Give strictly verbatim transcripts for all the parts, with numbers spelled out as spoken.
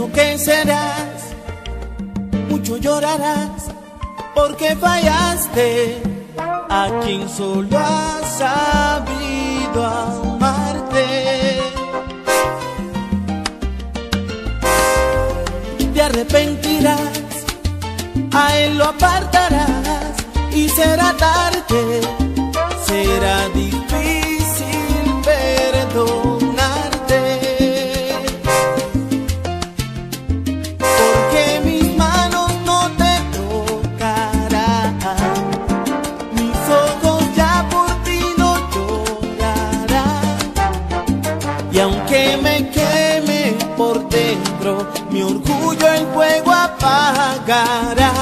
enloquecerás, mucho llorarás, porque fallaste a quien solo ha sabido amarte. Te arrepentirás, a él lo apartarás y será tarde, será difícil perdonarte, porque mis manos no te tocarán, mis ojos ya por ti no llorarán, y aunque me queme por dentro, mi orgullo el fuego apagará.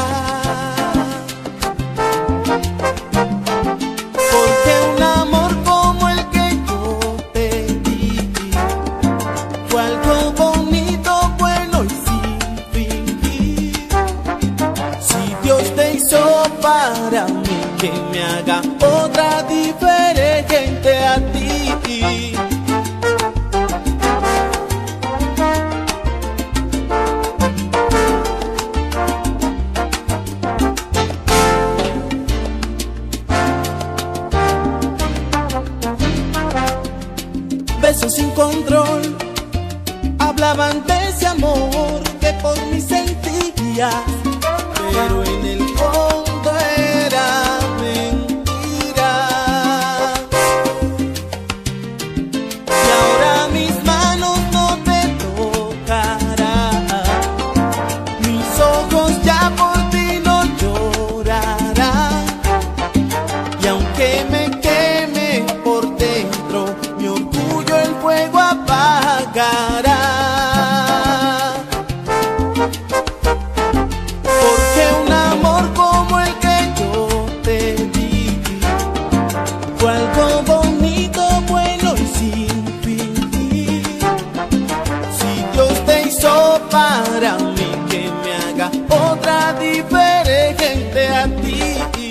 Porque un amor como el que yo te di fue algo bonito, bueno y sin fingir. Si Dios te hizo para mí, que me haga otra diferente a ti. Besos sin control hablaban de ese amor que por mí sentías, pero en el fondo era mentira. Y ahora mis manos no te tocarán, mis ojos ya por ti no llorarán, y aunque me queme por dentro, mi orgullo el fuego apagará. Porque un amor como el que yo te di fue algo bonito, bueno y sin fingir. Si Dios te hizo para mí, que me haga otra diferente a ti.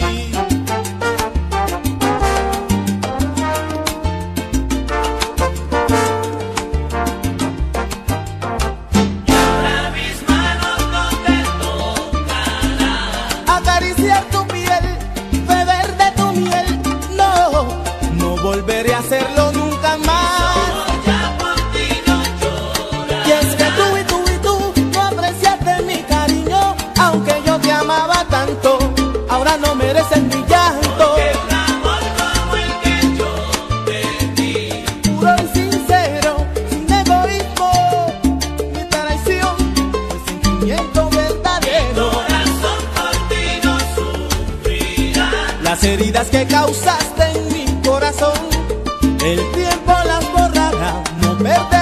Acariciar tu piel, beber de tu miel, no, no volveré a hacerlo nunca más. Solo ya por ti no lloraré. Y es que tú y tú y tú no apreciaste mi cariño, aunque yo te amaba tanto, ahora no mereces mi llanto. Porque un amor como el que yo te di, Puro y sincero, sin egoísmo ni traición, el sentimiento verdadero. corazón por ti no sufrirá. Las heridas que causaste en mi corazón, el tiempo las borrará, no perderá.